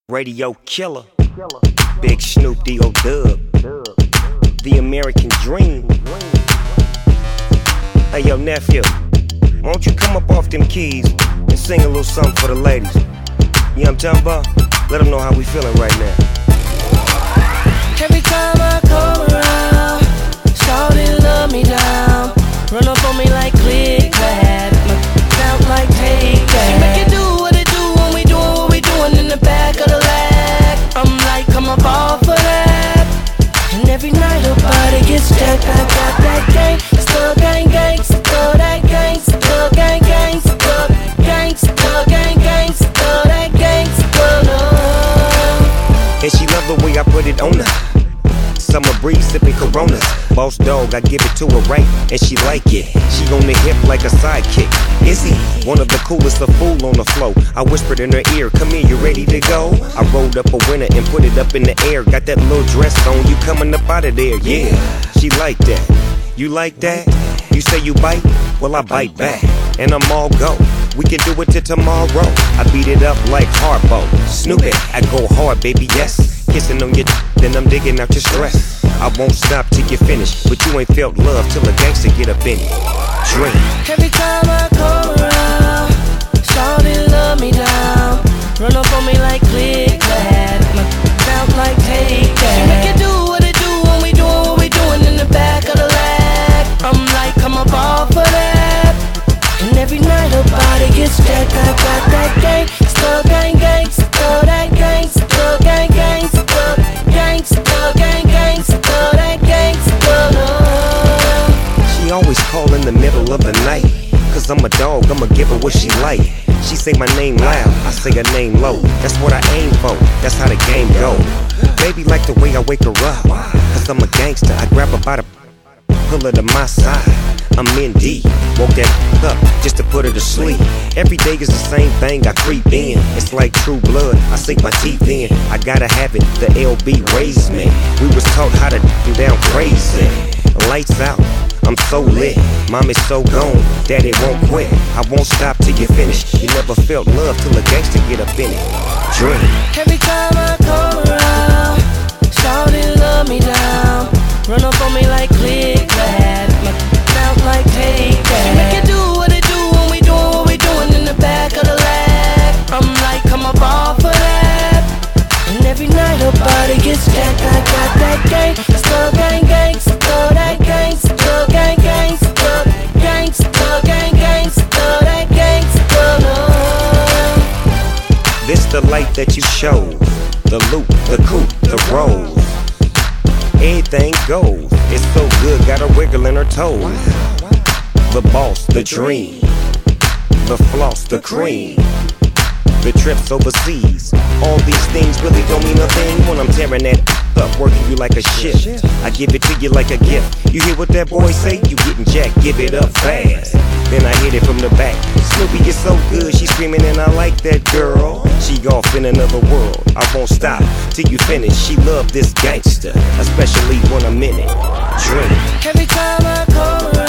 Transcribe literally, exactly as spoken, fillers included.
Radio killer, Big Snoop D-O Dub, The American Dream. Hey yo nephew, why don't you come up off them keys and sing a little something for the ladies? You know what I'm talking about? Let them know how we feeling right now. Every time I come around, shawty love me down, run up on me like click clack, sound like take that. She make it do what it do when we doing what we doing in the back of the lag. I'm like, come up off of that. And every night her body gets jacked. I got that gang, still gang gang, still that gang, still gang gang, still gang, still gang gang, still that gang, still love. And she love the way I put it on her. Summer breeze sipping Coronas. Boss dog, I give it to her right, and she like it. She on the hip like a sidekick. Is he one of the coolest, a fool on the flow? I whispered in her ear, come here, you ready to go? I rolled up a winner and put it up in the air. Got that little dress on, you coming up out of there, yeah. She like that. You like that? You say you bite? Well, I bite back, and I'm all go. We can do it till tomorrow. I beat it up like Harpo. Snoop it, I go hard, baby, yes. Kissing on your d- then I'm digging out your stress. I won't stop till you finish, but you ain't felt love till a gangster get up in it. Drink. Every time I come around, shawty love me down, run up on me like click clack, sound like take that. She make it do what it do when we doing what we doing in the back of the lag. I'm like, come up off of that. And every night her body gets jacked. I got that gang, still gang gang, still that gang, still gang gang, still gang, still gang gang, still that gang, still love. She always call in the middle of the night, cause I'm a dog, I'ma give her what she like. She say my name loud, I say her name low. That's what I aim for, that's how the game go. Baby like the way I wake her up, cause I'm a gangster. I grab her by the pull her to my side. I'm in deep, woke that up just to put her to sleep. Every day is the same thing, I creep in. It's like true blood, I sink my teeth in. I gotta have it, the L B raised me. We was taught how to do down crazy. Lights out, I'm so lit. Mom is so gone, daddy won't quit. I won't stop till you finish. You never felt love till a gangster get up in it. Drink. Every time I come around, shawty love me down, run up on me like click clack, sound like take that. She make it do what it do when we doing what we doing in the back of the lag. I'm like, come up off of that. And every night her body gets jacked. I got that gang, still gang gang, still that gang, still gang gang, still gang, still gang gang, still that gang, still love. This the light that you show, the loop, the coupe, the rolls. Anything goes, it's so good, got her wiggling her toes. The boss, the dream, the floss, the cream, the trips overseas. All these things really don't mean a thing when I'm tearing that up, working you like a shift. I give it to you like a gift. You hear what that boy say? You getting jacked, give it up fast. Then I hit it from the back. Snoopy is so good, she screaming and I like that girl. She off in another world, I won't stop till you finish. She love this gangster, especially when I'm in it. Drink. Every time I come around,